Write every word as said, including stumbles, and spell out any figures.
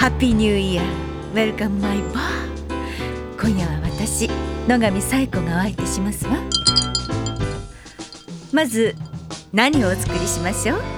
ハッピーニューイヤー。ウェルカムマイバー。今夜は私野上紗友子がお相手しますわ。まず何をお作りしましょう？